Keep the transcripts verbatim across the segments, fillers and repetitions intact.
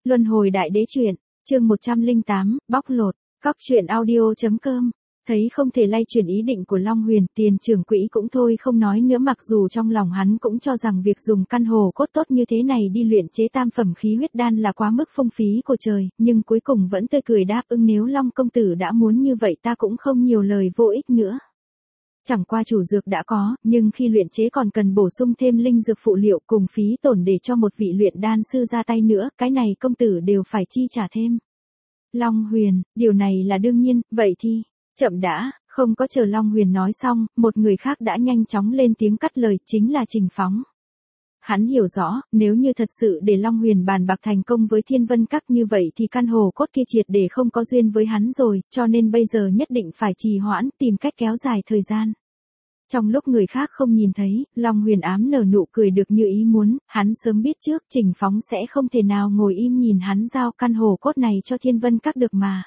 Luân hồi đại đế truyện, chương một trăm lẻ tám, bóc lột, cóc truyện audio chấm com. Thấy không thể lay chuyển ý định của Long Huyền, Tiền trưởng quỹ cũng thôi không nói nữa, mặc dù trong lòng hắn cũng cho rằng việc dùng căn hồ cốt tốt như thế này đi luyện chế tam phẩm khí huyết đan là quá mức phung phí của trời, nhưng cuối cùng vẫn tươi cười đáp ứng, nếu Long công tử đã muốn như vậy ta cũng không nhiều lời vô ích nữa. Chẳng qua chủ dược đã có, nhưng khi luyện chế còn cần bổ sung thêm linh dược phụ liệu cùng phí tổn để cho một vị luyện đan sư ra tay nữa, cái này công tử đều phải chi trả thêm. Long Huyền, điều này là đương nhiên, vậy thì, chậm đã, không có chờ Long Huyền nói xong, một người khác đã nhanh chóng lên tiếng cắt lời, chính là Trình Phóng. Hắn hiểu rõ, nếu như thật sự để Long Huyền bàn bạc thành công với Thiên Vân Các như vậy thì căn hồ cốt kia triệt để không có duyên với hắn rồi, cho nên bây giờ nhất định phải trì hoãn, tìm cách kéo dài thời gian. Trong lúc người khác không nhìn thấy, Long Huyền ám nở nụ cười được như ý muốn, hắn sớm biết trước Trình Phóng sẽ không thể nào ngồi im nhìn hắn giao căn hồ cốt này cho Thiên Vân Các được mà.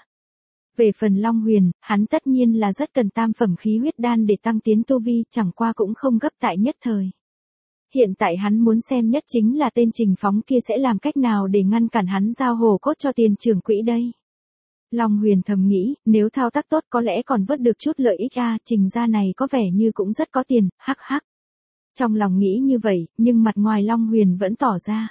Về phần Long Huyền, hắn tất nhiên là rất cần tam phẩm khí huyết đan để tăng tiến tu vi, chẳng qua cũng không gấp tại nhất thời. Hiện tại hắn muốn xem nhất chính là tên Trình Phóng kia sẽ làm cách nào để ngăn cản hắn giao hồ cốt cho Tiền trưởng quỹ đây. Long Huyền thầm nghĩ, nếu thao tác tốt có lẽ còn vớt được chút lợi ích a, Trình gia này có vẻ như cũng rất có tiền, hắc hắc. Trong lòng nghĩ như vậy, nhưng mặt ngoài Long Huyền vẫn tỏ ra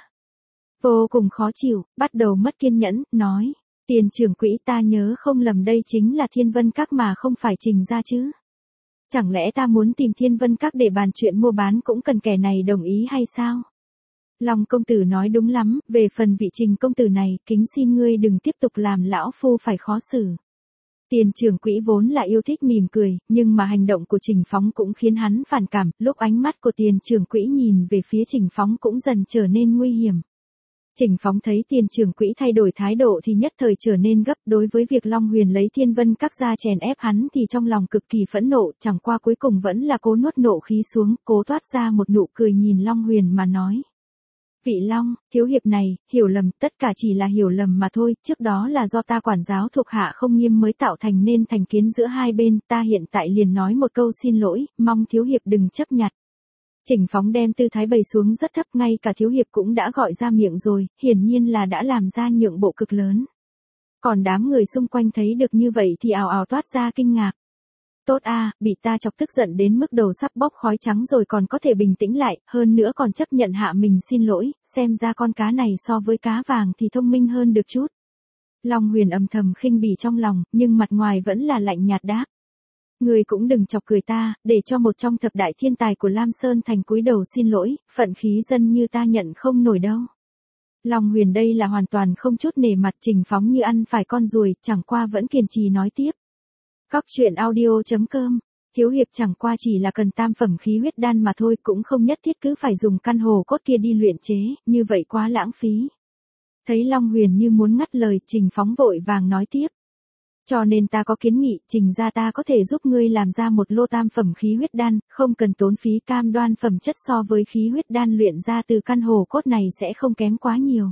vô cùng khó chịu, bắt đầu mất kiên nhẫn, nói, Tiền trưởng quỹ, ta nhớ không lầm đây chính là Thiên Vân Các mà không phải Trình gia chứ. Chẳng lẽ ta muốn tìm Thiên Vân Các để bàn chuyện mua bán cũng cần kẻ này đồng ý hay sao? Long công tử nói đúng lắm, về phần vị Trình công tử này, kính xin ngươi đừng tiếp tục làm lão phu phải khó xử. Tiền trưởng quỹ vốn là yêu thích mỉm cười, nhưng mà hành động của Trình Phóng cũng khiến hắn phản cảm, lúc ánh mắt của Tiền trưởng quỹ nhìn về phía Trình Phóng cũng dần trở nên nguy hiểm. Trình Phóng thấy Tiền trưởng quỹ thay đổi thái độ thì nhất thời trở nên gấp, đối với việc Long Huyền lấy Thiên Vân Các ra chèn ép hắn thì trong lòng cực kỳ phẫn nộ, chẳng qua cuối cùng vẫn là cố nuốt nộ khí xuống, cố toát ra một nụ cười nhìn Long Huyền mà nói. Vị Long, thiếu hiệp này, hiểu lầm, tất cả chỉ là hiểu lầm mà thôi, trước đó là do ta quản giáo thuộc hạ không nghiêm mới tạo thành nên thành kiến giữa hai bên, ta hiện tại liền nói một câu xin lỗi, mong thiếu hiệp đừng chấp nhặt. Trình Phóng đem tư thái bày xuống rất thấp, ngay cả thiếu hiệp cũng đã gọi ra miệng rồi, hiển nhiên là đã làm ra nhượng bộ cực lớn. Còn đám người xung quanh thấy được như vậy thì ào ào toát ra kinh ngạc. Tốt a, bị ta chọc tức giận đến mức đầu sắp bốc khói trắng rồi còn có thể bình tĩnh lại, hơn nữa còn chấp nhận hạ mình xin lỗi, xem ra con cá này so với cá vàng thì thông minh hơn được chút. Long Huyền âm thầm khinh bỉ trong lòng, nhưng mặt ngoài vẫn là lạnh nhạt đáp. Người cũng đừng chọc cười ta, để cho một trong thập đại thiên tài của Lam Sơn thành cúi đầu xin lỗi, phận khí dân như ta nhận không nổi đâu. Long Huyền đây là hoàn toàn không chút nể mặt Trình Phóng như ăn phải con ruồi, chẳng qua vẫn kiên trì nói tiếp. Cóc truyện audio chấm com, thiếu hiệp chẳng qua chỉ là cần tam phẩm khí huyết đan mà thôi, cũng không nhất thiết cứ phải dùng căn hồ cốt kia đi luyện chế, như vậy quá lãng phí. Thấy Long Huyền như muốn ngắt lời, Trình Phóng vội vàng nói tiếp. Cho nên ta có kiến nghị, Trình gia ta có thể giúp ngươi làm ra một lô tam phẩm khí huyết đan, không cần tốn phí, cam đoan phẩm chất so với khí huyết đan luyện ra từ căn hồ cốt này sẽ không kém quá nhiều.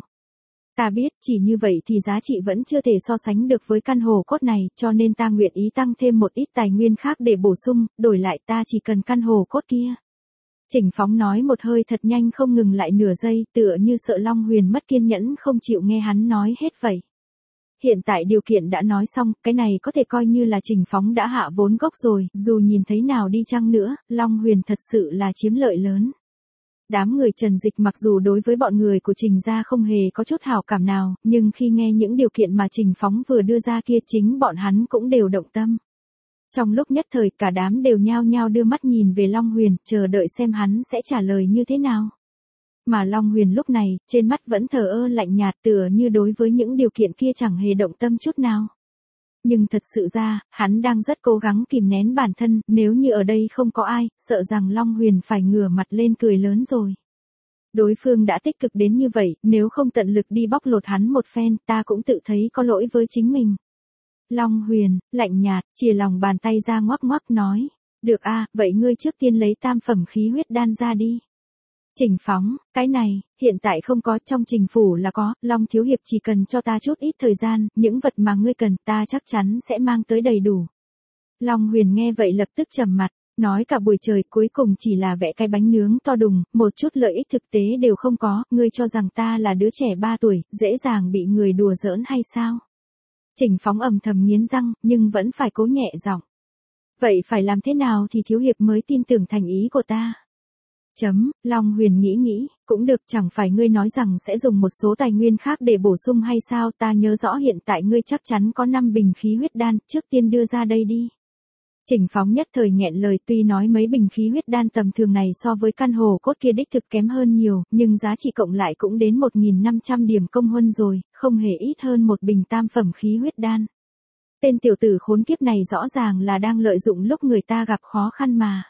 Ta biết, chỉ như vậy thì giá trị vẫn chưa thể so sánh được với căn hồ cốt này, cho nên ta nguyện ý tăng thêm một ít tài nguyên khác để bổ sung, đổi lại ta chỉ cần căn hồ cốt kia. Trình Phóng nói một hơi thật nhanh không ngừng lại nửa giây, tựa như sợ Long Huyền mất kiên nhẫn không chịu nghe hắn nói hết vậy. Hiện tại điều kiện đã nói xong, cái này có thể coi như là Trình Phóng đã hạ vốn gốc rồi, dù nhìn thấy nào đi chăng nữa, Long Huyền thật sự là chiếm lợi lớn. Đám người Trần Dịch mặc dù đối với bọn người của Trình gia không hề có chút hảo cảm nào, nhưng khi nghe những điều kiện mà Trình Phóng vừa đưa ra kia chính bọn hắn cũng đều động tâm. Trong lúc nhất thời cả đám đều nhao nhao đưa mắt nhìn về Long Huyền, chờ đợi xem hắn sẽ trả lời như thế nào. Mà Long Huyền lúc này, trên mắt vẫn thờ ơ lạnh nhạt, tựa như đối với những điều kiện kia chẳng hề động tâm chút nào. Nhưng thật sự ra, hắn đang rất cố gắng kìm nén bản thân, nếu như ở đây không có ai, sợ rằng Long Huyền phải ngửa mặt lên cười lớn rồi. Đối phương đã tích cực đến như vậy, nếu không tận lực đi bóc lột hắn một phen, ta cũng tự thấy có lỗi với chính mình. Long Huyền, lạnh nhạt, chìa lòng bàn tay ra ngoắc ngoắc nói, được a, vậy ngươi trước tiên lấy tam phẩm khí huyết đan ra đi. Trình Phóng, cái này, hiện tại không có, trong Trình phủ là có, Long thiếu hiệp chỉ cần cho ta chút ít thời gian, những vật mà ngươi cần ta chắc chắn sẽ mang tới đầy đủ. Long Huyền nghe vậy lập tức trầm mặt, Nói cả buổi trời cuối cùng chỉ là vẽ cái bánh nướng to đùng, một chút lợi ích thực tế đều không có, ngươi cho rằng ta là đứa trẻ ba tuổi, dễ dàng bị người đùa giỡn hay sao? Trình Phóng ầm thầm nghiến răng, nhưng vẫn phải cố nhẹ giọng. Vậy phải làm thế nào thì thiếu hiệp mới tin tưởng thành ý của ta? Chấm, Long Huyền nghĩ nghĩ, cũng được, chẳng phải ngươi nói rằng sẽ dùng một số tài nguyên khác để bổ sung hay sao? Ta nhớ rõ hiện tại ngươi chắc chắn có năm bình khí huyết đan, trước tiên đưa ra đây đi. Trình Phóng nhất thời nghẹn lời, tuy nói mấy bình khí huyết đan tầm thường này so với căn hồ cốt kia đích thực kém hơn nhiều, nhưng giá trị cộng lại cũng đến một nghìn năm trăm điểm công huân rồi, không hề ít hơn một bình tam phẩm khí huyết đan. Tên tiểu tử khốn kiếp này rõ ràng là đang lợi dụng lúc người ta gặp khó khăn mà.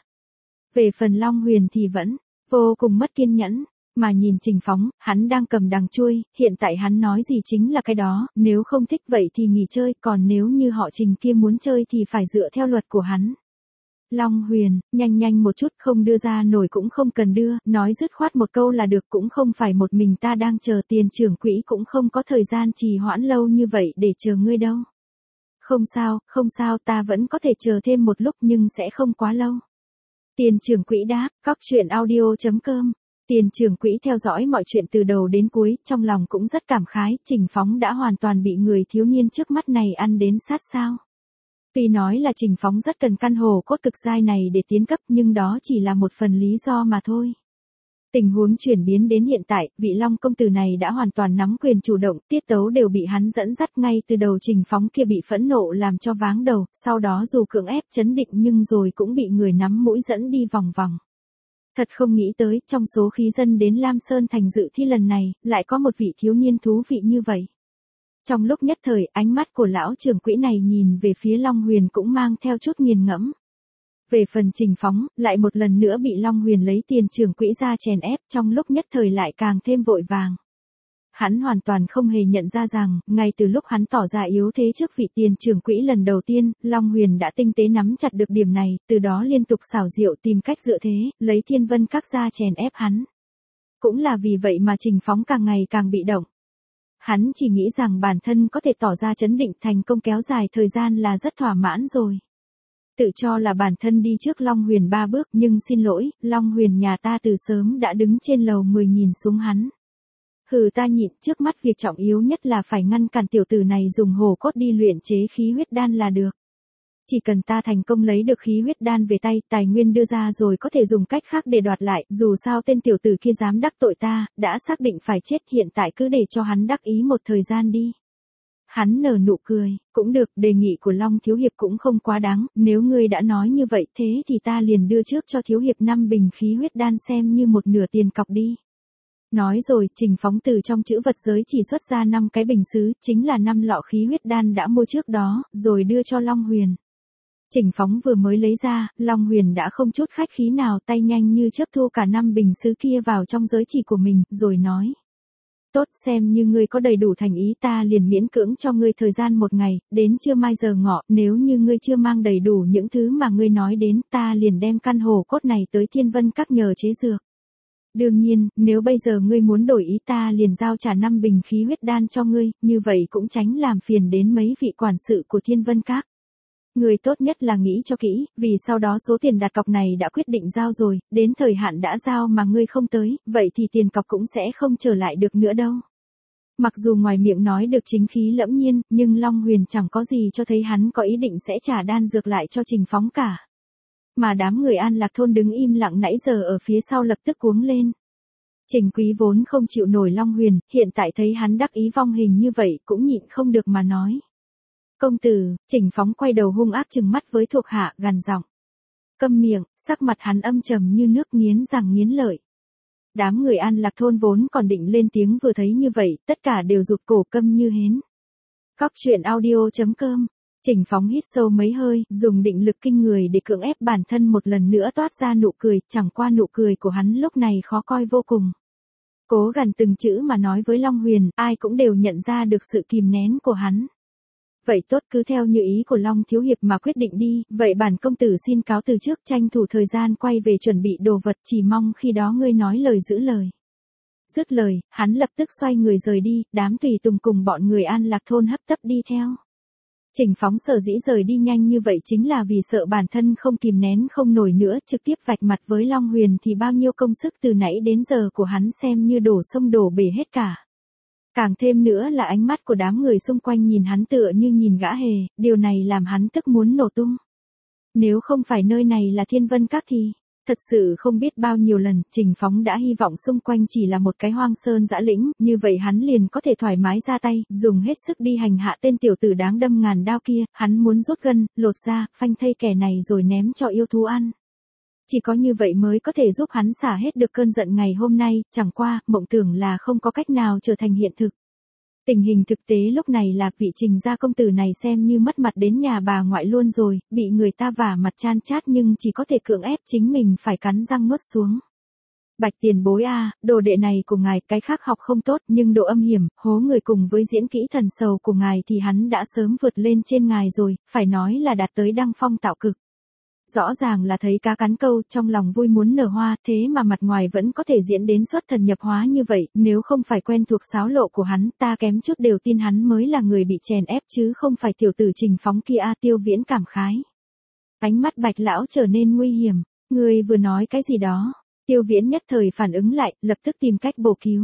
Về phần Long Huyền thì vẫn vô cùng mất kiên nhẫn, mà nhìn Trình Phóng, hắn đang cầm đằng chuôi, hiện tại hắn nói gì chính là cái đó, nếu không thích vậy thì nghỉ chơi, còn nếu như họ Trình kia muốn chơi thì phải dựa theo luật của hắn. Long Huyền, nhanh nhanh một chút, không đưa ra nổi cũng không cần đưa, nói dứt khoát một câu là được, cũng không phải một mình ta đang chờ, tiền trưởng quỹ cũng không có thời gian trì hoãn lâu như vậy để chờ ngươi đâu. Không sao, không sao, ta vẫn có thể chờ thêm một lúc nhưng sẽ không quá lâu. Tiền trưởng quỹ đáp, cóc truyện audio chấm com. Tiền trưởng quỹ theo dõi mọi chuyện từ đầu đến cuối, trong lòng cũng rất cảm khái, Trình Phóng đã hoàn toàn bị người thiếu niên trước mắt này ăn đến sát sao. Tuy nói là Trình Phóng rất cần căn hồ cốt cực giai này để tiến cấp, nhưng đó chỉ là một phần lý do mà thôi. Tình huống chuyển biến đến hiện tại, vị Long công tử này đã hoàn toàn nắm quyền chủ động, tiết tấu đều bị hắn dẫn dắt ngay từ đầu. Trình Phóng kia bị phẫn nộ làm cho váng đầu, sau đó dù cưỡng ép chấn định nhưng rồi cũng bị người nắm mũi dẫn đi vòng vòng. Thật không nghĩ tới, trong số khí dân đến Lam Sơn thành dự thi lần này, lại có một vị thiếu niên thú vị như vậy. Trong lúc nhất thời, ánh mắt của lão trưởng quỹ này nhìn về phía Long Huyền cũng mang theo chút nghiền ngẫm. Về phần Trình Phóng, lại một lần nữa bị Long Huyền lấy tiền trưởng quỹ ra chèn ép, trong lúc nhất thời lại càng thêm vội vàng. Hắn hoàn toàn không hề nhận ra rằng, ngay từ lúc hắn tỏ ra yếu thế trước vị tiền trưởng quỹ lần đầu tiên, Long Huyền đã tinh tế nắm chặt được điểm này, từ đó liên tục xảo diệu tìm cách dựa thế, lấy Thiên Vân Các ra chèn ép hắn. Cũng là vì vậy mà Trình Phóng càng ngày càng bị động. Hắn chỉ nghĩ rằng bản thân có thể tỏ ra trấn định thành công kéo dài thời gian là rất thỏa mãn rồi. Tự cho là bản thân đi trước Long Huyền ba bước, nhưng xin lỗi, Long Huyền nhà ta từ sớm đã đứng trên lầu mười nhìn xuống hắn. Hừ, ta nhịn, trước mắt việc trọng yếu nhất là phải ngăn cản tiểu tử này dùng hồ cốt đi luyện chế khí huyết đan là được. Chỉ cần ta thành công lấy được khí huyết đan về tay, tài nguyên đưa ra rồi có thể dùng cách khác để đoạt lại, dù sao tên tiểu tử kia dám đắc tội ta, đã xác định phải chết, hiện tại cứ để cho hắn đắc ý một thời gian đi. Hắn nở nụ cười, cũng được, đề nghị của Long thiếu hiệp cũng không quá đáng, nếu ngươi đã nói như vậy thế thì ta liền đưa trước cho thiếu hiệp năm bình khí huyết đan xem như một nửa tiền cọc đi. Nói rồi, Trình Phóng từ trong chữ vật giới chỉ xuất ra năm cái bình sứ, chính là năm lọ khí huyết đan đã mua trước đó, rồi đưa cho Long Huyền. Trình Phóng vừa mới lấy ra, Long Huyền đã không chút khách khí nào, tay nhanh như chớp thu cả năm bình sứ kia vào trong giới chỉ của mình, rồi nói. Tốt, xem như ngươi có đầy đủ thành ý, ta liền miễn cưỡng cho ngươi thời gian một ngày, đến trưa mai giờ ngọ, nếu như ngươi chưa mang đầy đủ những thứ mà ngươi nói đến, ta liền đem căn hồ cốt này tới Thiên Vân Các nhờ chế dược. Đương nhiên, nếu bây giờ ngươi muốn đổi ý, ta liền giao trả năm bình khí huyết đan cho ngươi, như vậy cũng tránh làm phiền đến mấy vị quản sự của Thiên Vân Các. Ngươi tốt nhất là nghĩ cho kỹ, vì sau đó số tiền đặt cọc này đã quyết định giao rồi, đến thời hạn đã giao mà ngươi không tới, vậy thì tiền cọc cũng sẽ không trở lại được nữa đâu. Mặc dù ngoài miệng nói được chính khí lẫm nhiên, nhưng Long Huyền chẳng có gì cho thấy hắn có ý định sẽ trả đan dược lại cho Trình Phóng cả. Mà đám người An Lạc thôn đứng im lặng nãy giờ ở phía sau lập tức cuống lên. Trình Quý vốn không chịu nổi Long Huyền, hiện tại thấy hắn đắc ý vong hình như vậy cũng nhịn không được mà nói. Công tử, Trình Phóng quay đầu hung ác trừng mắt với thuộc hạ, gằn giọng. Câm miệng, sắc mặt hắn âm trầm như nước, nghiến răng nghiến lợi. Đám người An Lạc thôn vốn còn định lên tiếng, vừa thấy như vậy, tất cả đều rụt cổ câm như hến. Cóc truyện audio chấm com. Trình Phóng hít sâu mấy hơi, dùng định lực kinh người để cưỡng ép bản thân một lần nữa toát ra nụ cười, chẳng qua nụ cười của hắn lúc này khó coi vô cùng. Cố gằn từng chữ mà nói với Long Huyền, ai cũng đều nhận ra được sự kìm nén của hắn. Vậy tốt, cứ theo như ý của Long thiếu hiệp mà quyết định đi, vậy bản công tử xin cáo từ trước, tranh thủ thời gian quay về chuẩn bị đồ vật, chỉ mong khi đó ngươi nói lời giữ lời. Dứt lời, hắn lập tức xoay người rời đi, đám tùy tùng cùng bọn người An Lạc thôn hấp tấp đi theo. Trình Phóng sở dĩ rời đi nhanh như vậy chính là vì sợ bản thân không kìm nén không nổi nữa, trực tiếp vạch mặt với Long Huyền thì bao nhiêu công sức từ nãy đến giờ của hắn xem như đổ sông đổ bể hết cả. Càng thêm nữa là ánh mắt của đám người xung quanh nhìn hắn tựa như nhìn gã hề, điều này làm hắn tức muốn nổ tung. Nếu không phải nơi này là Thiên Vân Các thì, thật sự không biết bao nhiêu lần, Trình Phóng đã hy vọng xung quanh chỉ là một cái hoang sơn dã lĩnh, như vậy hắn liền có thể thoải mái ra tay, dùng hết sức đi hành hạ tên tiểu tử đáng đâm ngàn đao kia, hắn muốn rút gân, lột da, phanh thây kẻ này rồi ném cho yêu thú ăn. Chỉ có như vậy mới có thể giúp hắn xả hết được cơn giận ngày hôm nay, chẳng qua, mộng tưởng là không có cách nào trở thành hiện thực. Tình hình thực tế lúc này là vị Trình gia công tử này xem như mất mặt đến nhà bà ngoại luôn rồi, bị người ta vả mặt chan chát nhưng chỉ có thể cưỡng ép chính mình phải cắn răng nuốt xuống. Bạch tiền bối a, đồ đệ này của ngài cái khác học không tốt nhưng độ âm hiểm, hố người cùng với diễn kỹ thần sầu của ngài thì hắn đã sớm vượt lên trên ngài rồi, phải nói là đạt tới đăng phong tạo cực. Rõ ràng là thấy cá cắn câu, trong lòng vui muốn nở hoa, thế mà mặt ngoài vẫn có thể diễn đến xuất thần nhập hóa như vậy, nếu không phải quen thuộc xáo lộ của hắn, ta kém chút đều tin hắn mới là người bị chèn ép chứ không phải tiểu tử Trình Phóng kia. A Tiêu Viễn cảm khái. Ánh mắt Bạch lão trở nên nguy hiểm, người vừa nói cái gì đó? Tiêu Viễn nhất thời phản ứng lại, lập tức tìm cách bổ cứu.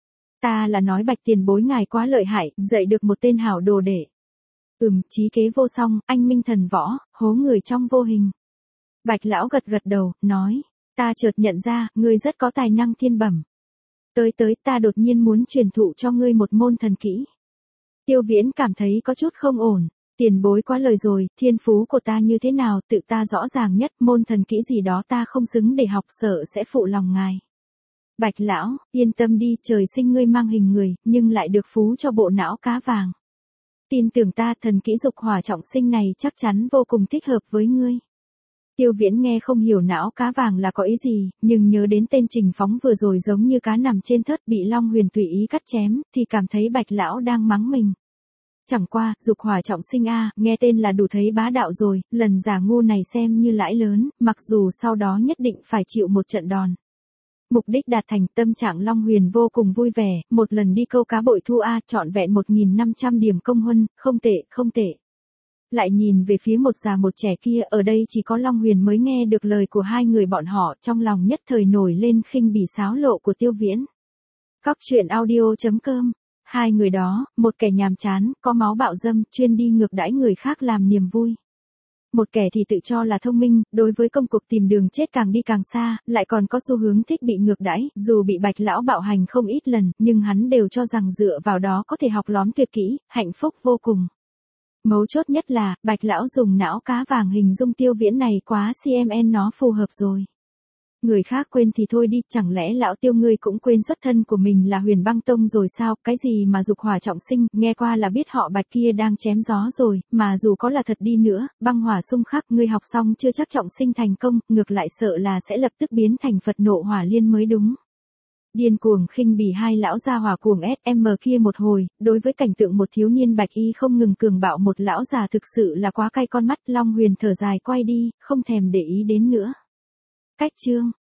Ta là nói Bạch tiền bối ngài quá lợi hại, dạy được một tên hảo đồ đệ. Ừm, trí kế vô song, anh minh thần võ, hố người trong vô hình. Bạch lão gật gật đầu, nói, ta chợt nhận ra, ngươi rất có tài năng thiên bẩm. Tới tới ta đột nhiên muốn truyền thụ cho ngươi một môn thần kỹ. Tiêu Viễn cảm thấy có chút không ổn, tiền bối quá lời rồi, thiên phú của ta như thế nào tự ta rõ ràng nhất, môn thần kỹ gì đó ta không xứng để học sợ sẽ phụ lòng ngài. Bạch lão, yên tâm đi, trời sinh ngươi mang hình người, nhưng lại được phú cho bộ não cá vàng. Tin tưởng ta, thần kỹ dục hỏa trọng sinh này chắc chắn vô cùng thích hợp với ngươi. Tiêu Viễn nghe không hiểu não cá vàng là có ý gì, nhưng nhớ đến tên Trình Phóng vừa rồi giống như cá nằm trên thớt bị Long Huyền tùy ý cắt chém, thì cảm thấy Bạch lão đang mắng mình. Chẳng qua, dục hỏa trọng sinh a, nghe tên là đủ thấy bá đạo rồi, lần giả ngu này xem như lãi lớn, mặc dù sau đó nhất định phải chịu một trận đòn. Mục đích đạt thành, tâm trạng Long Huyền vô cùng vui vẻ, một lần đi câu cá bội thu a, trọn vẹn một nghìn năm trăm điểm công huân, không tệ, không tệ. Lại nhìn về phía một già một trẻ kia, ở đây chỉ có Long Huyền mới nghe được lời của hai người bọn họ, trong lòng nhất thời nổi lên khinh bỉ xáo lộ của Tiêu Viễn. Cóc truyện audio chấm com. Hai người đó, một kẻ nhàm chán, có máu bạo dâm, chuyên đi ngược đãi người khác làm niềm vui. Một kẻ thì tự cho là thông minh, đối với công cuộc tìm đường chết càng đi càng xa, lại còn có xu hướng thích bị ngược đãi, dù bị Bạch lão bạo hành không ít lần, nhưng hắn đều cho rằng dựa vào đó có thể học lóm tuyệt kỹ, hạnh phúc vô cùng. Mấu chốt nhất là, Bạch lão dùng não cá vàng hình dung Tiêu Viễn này quá cm nó phù hợp rồi. Người khác quên thì thôi đi, chẳng lẽ lão Tiêu ngươi cũng quên xuất thân của mình là Huyền Băng Tông rồi sao, cái gì mà dục hỏa trọng sinh, nghe qua là biết họ Bạch kia đang chém gió rồi, mà dù có là thật đi nữa, băng hỏa xung khắc ngươi học xong chưa chắc trọng sinh thành công, ngược lại sợ là sẽ lập tức biến thành Phật nộ hỏa liên mới đúng. Điên cuồng khinh bỉ hai lão gia hỏa cuồng ét em kia một hồi, đối với cảnh tượng một thiếu niên bạch y không ngừng cường bạo một lão già thực sự là quá cay con mắt. Long Huyền thở dài quay đi, không thèm để ý đến nữa. Cách chương